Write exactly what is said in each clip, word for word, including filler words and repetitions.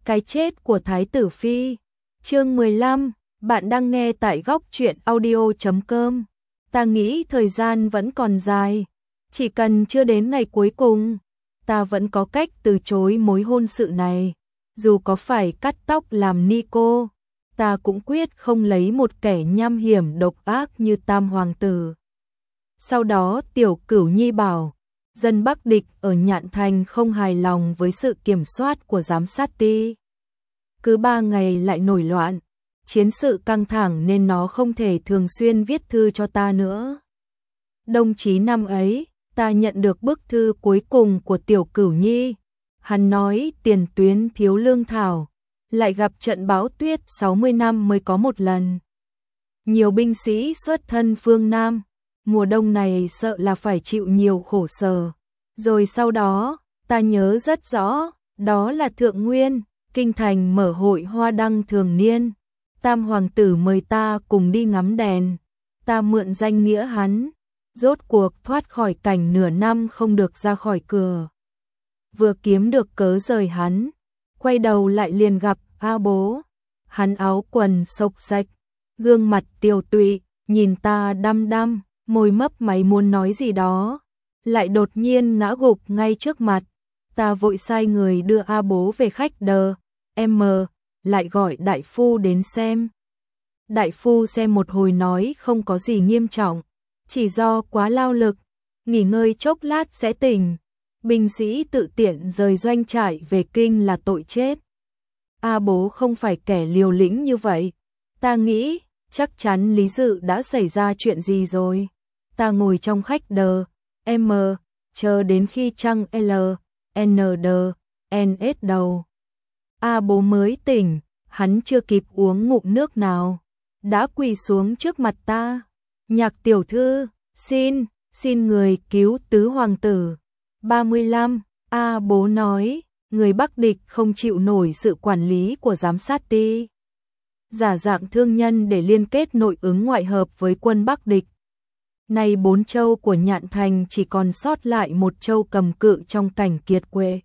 Cái chết của Thái tử Phi. Chương mười lăm, bạn đang nghe tại góc truyện audio chấm com. Ta nghĩ thời gian vẫn còn dài, chỉ cần chưa đến ngày cuối cùng, ta vẫn có cách từ chối mối hôn sự này. Dù có phải cắt tóc làm ni cô, ta cũng quyết không lấy một kẻ nham hiểm độc ác như Tam hoàng tử. Sau đó Tiểu Cửu Nhi bảo, dân Bắc địch ở Nhạn Thành không hài lòng với sự kiểm soát của giám sát ty. Cứ ba ngày lại nổi loạn, chiến sự căng thẳng nên nó không thể thường xuyên viết thư cho ta nữa. Đồng chí năm ấy, ta nhận được bức thư cuối cùng của Tiểu Cửu Nhi. Hắn nói tiền tuyến thiếu lương thảo, lại gặp trận bão tuyết sáu mươi năm mới có một lần. Nhiều binh sĩ xuất thân phương Nam, mùa đông này sợ là phải chịu nhiều khổ sở. Rồi sau đó, ta nhớ rất rõ, đó là Thượng Nguyên, Kinh Thành mở hội hoa đăng thường niên. Tam hoàng tử mời ta cùng đi ngắm đèn, ta mượn danh nghĩa hắn, rốt cuộc thoát khỏi cảnh nửa năm không được ra khỏi cửa. Vừa kiếm được cớ rời hắn, quay đầu lại liền gặp A Bố. Hắn áo quần xộc xạch, gương mặt tiều tụy, nhìn ta đăm đăm, môi mấp máy muốn nói gì đó, lại đột nhiên ngã gục ngay trước mặt. Ta vội sai người đưa A Bố về khách đờ, em mờ, lại gọi đại phu đến xem. Đại phu xem một hồi nói không có gì nghiêm trọng, chỉ do quá lao lực, nghỉ ngơi chốc lát sẽ tỉnh. Binh sĩ tự tiện rời doanh trại về kinh là tội chết. A Bố không phải kẻ liều lĩnh như vậy. Ta nghĩ, chắc chắn Lý Dự đã xảy ra chuyện gì rồi. Ta ngồi trong khách đờ, M, chờ đến khi trăng L, N D, N S đầu. A Bố mới tỉnh, hắn chưa kịp uống ngụm nước nào, đã quỳ xuống trước mặt ta. Nhạc tiểu thư, xin, xin người cứu tứ hoàng tử. ba mươi lăm, A Bố nói, người Bắc địch không chịu nổi sự quản lý của giám sát ty. Giả dạng thương nhân để liên kết nội ứng ngoại hợp với quân Bắc địch. Nay bốn châu của Nhạn Thành chỉ còn sót lại một châu cầm cự trong cảnh kiệt quệ.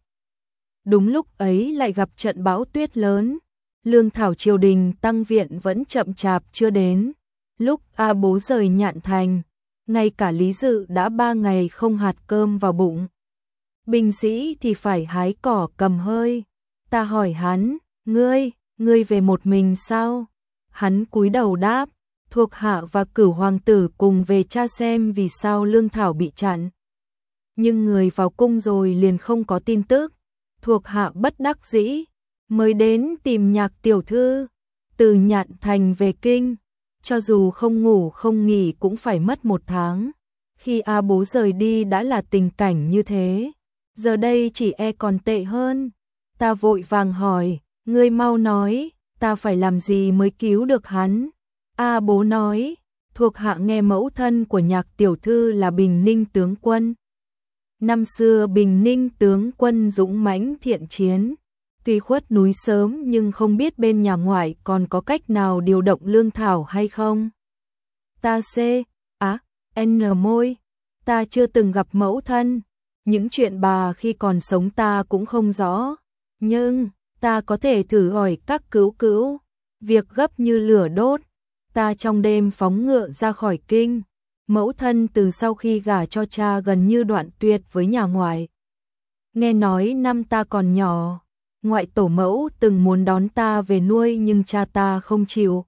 Đúng lúc ấy lại gặp trận bão tuyết lớn, lương thảo triều đình tăng viện vẫn chậm chạp chưa đến. Lúc A Bố rời Nhạn Thành, ngay cả Lý Dự đã ba ngày không hạt cơm vào bụng. Binh sĩ thì phải hái cỏ cầm hơi. Ta hỏi hắn, ngươi, ngươi về một mình sao? Hắn cúi đầu đáp, thuộc hạ và Cửu hoàng tử cùng về tra xem vì sao lương thảo bị chặn. Nhưng người vào cung rồi liền không có tin tức. Thuộc hạ bất đắc dĩ, mới đến tìm Nhạc tiểu thư. Từ Nhạn Thành về kinh, cho dù không ngủ không nghỉ cũng phải mất một tháng. Khi A Bố rời đi đã là tình cảnh như thế, giờ đây chỉ e còn tệ hơn. Ta vội vàng hỏi, ngươi mau nói, ta phải làm gì mới cứu được hắn? A Bố nói, thuộc hạ nghe mẫu thân của Nhạc tiểu thư là Bình Ninh tướng quân. Năm xưa Bình Ninh tướng quân dũng mãnh thiện chiến, tuy khuất núi sớm nhưng không biết bên nhà ngoại còn có cách nào điều động lương thảo hay không. Ta C, á, N môi, ta chưa từng gặp mẫu thân, những chuyện bà khi còn sống ta cũng không rõ, nhưng ta có thể thử hỏi các cứu cứu. Việc gấp như lửa đốt, ta trong đêm phóng ngựa ra khỏi kinh. Mẫu thân từ sau khi gả cho cha gần như đoạn tuyệt với nhà ngoại. Nghe nói năm ta còn nhỏ, ngoại tổ mẫu từng muốn đón ta về nuôi nhưng cha ta không chịu.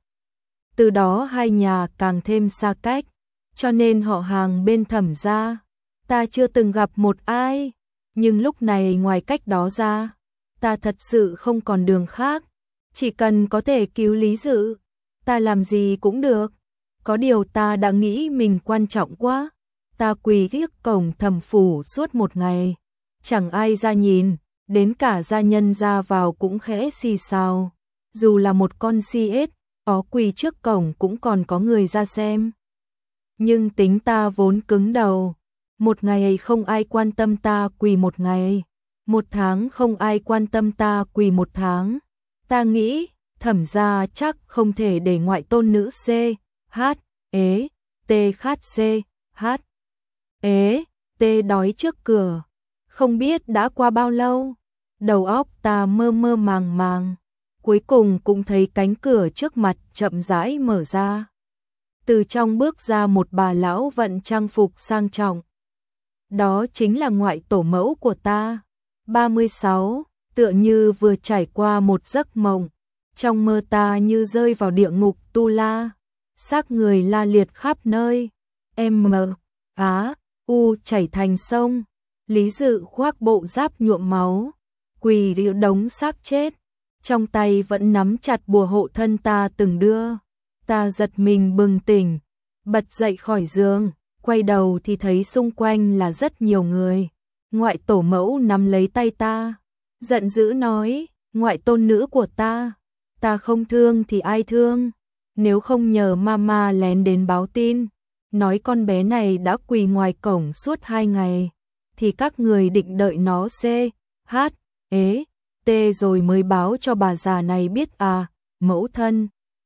Từ đó hai nhà càng thêm xa cách, cho nên họ hàng bên Thẩm gia, ta chưa từng gặp một ai. Nhưng lúc này ngoài cách đó ra, ta thật sự không còn đường khác. Chỉ cần có thể cứu Lý Dự, ta làm gì cũng được. Có điều ta đã nghĩ mình quan trọng quá. Ta quỳ trước cổng Thẩm phủ suốt một ngày, chẳng ai ra nhìn, đến cả gia nhân ra vào cũng khẽ xì xào. Dù là một con si ếch, ó quỳ trước cổng cũng còn có người ra xem. Nhưng tính ta vốn cứng đầu, một ngày không ai quan tâm ta quỳ một ngày, một tháng không ai quan tâm ta quỳ một tháng. Ta nghĩ, Thẩm gia chắc không thể để ngoại tôn nữ C, H, ế, T khát C, H, ế, T đói trước cửa. Không biết đã qua bao lâu, Đầu óc ta mơ mơ màng màng, cuối cùng cũng thấy cánh cửa trước mặt chậm rãi mở ra. Từ trong bước ra một bà lão vận trang phục sang trọng. Đó chính là ngoại tổ mẫu của ta. ba mươi sáu, tựa như vừa trải qua một giấc mộng. Trong mơ ta như rơi vào địa ngục tu la. Xác người la liệt khắp nơi. M, Á, U chảy thành sông. Lý Dự khoác bộ giáp nhuộm máu, quỳ giữa đống xác chết. Trong tay vẫn nắm chặt bùa hộ thân ta từng đưa. Ta giật mình bừng tỉnh, bật dậy khỏi giường, quay đầu thì thấy xung quanh là rất nhiều người. Ngoại tổ mẫu nắm lấy tay ta, giận dữ nói, ngoại tôn nữ của ta, ta không thương thì ai thương, nếu không nhờ mama lén đến báo tin, nói con bé này đã quỳ ngoài cổng suốt hai ngày, thì các người định đợi nó C, H, ế, T rồi mới báo cho bà già này biết à, mẫu thân.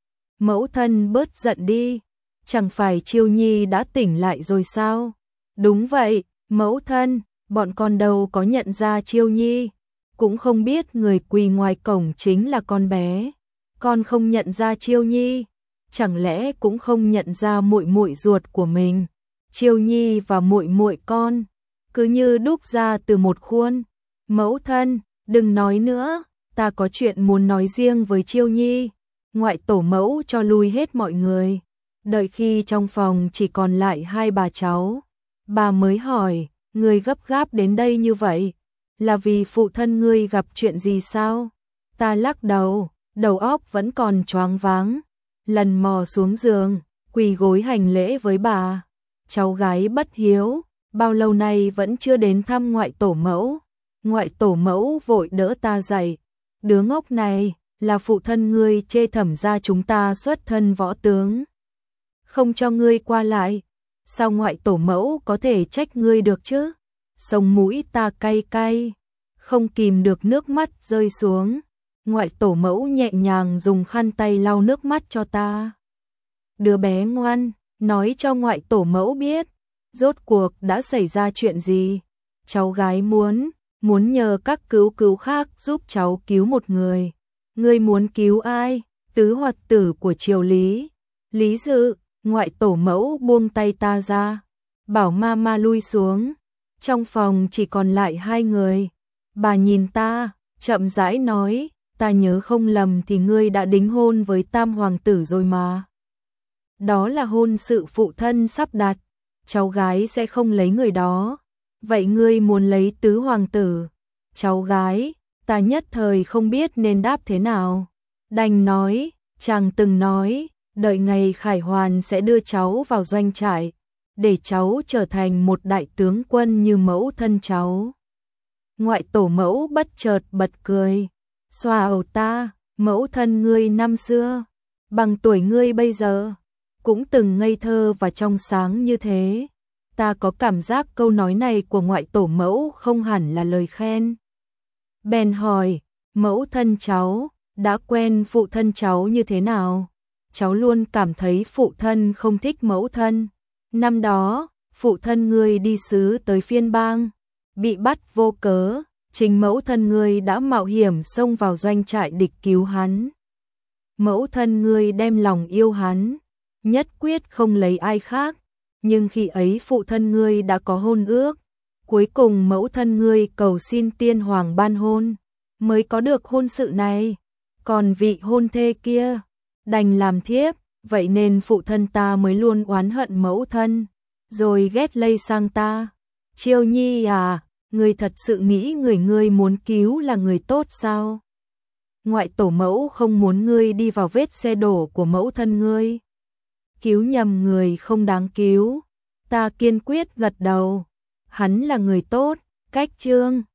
Mẫu thân bớt giận đi, chẳng phải Chiêu Nhi đã tỉnh lại rồi sao? Đúng vậy, mẫu thân, bọn con đâu có nhận ra Chiêu Nhi, cũng không biết người quỳ ngoài cổng chính là con bé. Con không nhận ra Chiêu Nhi, chẳng lẽ cũng không nhận ra muội muội ruột của mình? Chiêu Nhi và muội muội con cứ như đúc ra từ một khuôn. Mẫu thân, đừng nói nữa, ta có chuyện muốn nói riêng với Chiêu Nhi. Ngoại tổ mẫu cho lui hết mọi người, đợi khi trong phòng chỉ còn lại hai bà cháu, bà mới hỏi, ngươi gấp gáp đến đây như vậy, là vì phụ thân ngươi gặp chuyện gì sao? Ta lắc đầu, đầu óc vẫn còn choáng váng, lần mò xuống giường, quỳ gối hành lễ với bà. Cháu gái bất hiếu, bao lâu nay vẫn chưa đến thăm ngoại tổ mẫu. Ngoại tổ mẫu vội đỡ ta dậy, đứa ngốc này, là phụ thân ngươi chê Thẩm gia chúng ta xuất thân võ tướng, không cho ngươi qua lại, sao ngoại tổ mẫu có thể trách ngươi được chứ? Sống mũi ta cay cay, không kìm được nước mắt rơi xuống. Ngoại tổ mẫu nhẹ nhàng dùng khăn tay lau nước mắt cho ta. Đứa bé ngoan, nói cho ngoại tổ mẫu biết, rốt cuộc đã xảy ra chuyện gì. Cháu gái muốn, muốn nhờ các cứu cứu khác giúp cháu cứu một người. Ngươi muốn cứu ai? Tứ hoạt tử của Triều Lý. Lý Dự, ngoại tổ mẫu buông tay ta ra, bảo mama lui xuống. Trong phòng chỉ còn lại hai người. Bà nhìn ta, chậm rãi nói, ta nhớ không lầm thì ngươi đã đính hôn với tam hoàng tử rồi mà. Đó là hôn sự phụ thân sắp đặt, cháu gái sẽ không lấy người đó. Vậy ngươi muốn lấy tứ hoàng tử? Cháu gái, ta nhất thời không biết nên đáp thế nào. Đành nói, chàng từng nói, đợi ngày khải hoàn sẽ đưa cháu vào doanh trại, để cháu trở thành một đại tướng quân như mẫu thân cháu. Ngoại tổ mẫu bất chợt bật cười, xoa ầu ta, mẫu thân ngươi năm xưa, bằng tuổi ngươi bây giờ, cũng từng ngây thơ và trong sáng như thế. Ta có cảm giác câu nói này của ngoại tổ mẫu không hẳn là lời khen. Bèn hỏi, mẫu thân cháu, đã quen phụ thân cháu như thế nào? Cháu luôn cảm thấy phụ thân không thích mẫu thân. Năm đó, phụ thân ngươi đi sứ tới Phiên Bang, bị bắt vô cớ, chính mẫu thân ngươi đã mạo hiểm xông vào doanh trại địch cứu hắn. Mẫu thân ngươi đem lòng yêu hắn, nhất quyết không lấy ai khác, nhưng khi ấy phụ thân ngươi đã có hôn ước, cuối cùng mẫu thân ngươi cầu xin tiên hoàng ban hôn, mới có được hôn sự này, còn vị hôn thê kia đành làm thiếp, vậy nên phụ thân ta mới luôn oán hận mẫu thân, rồi ghét lây sang ta. Chiêu Nhi à, ngươi thật sự nghĩ người ngươi muốn cứu là người tốt sao? Ngoại tổ mẫu không muốn ngươi đi vào vết xe đổ của mẫu thân ngươi. Cứu nhầm người không đáng cứu. Ta kiên quyết gật đầu. Hắn là người tốt, cách chương.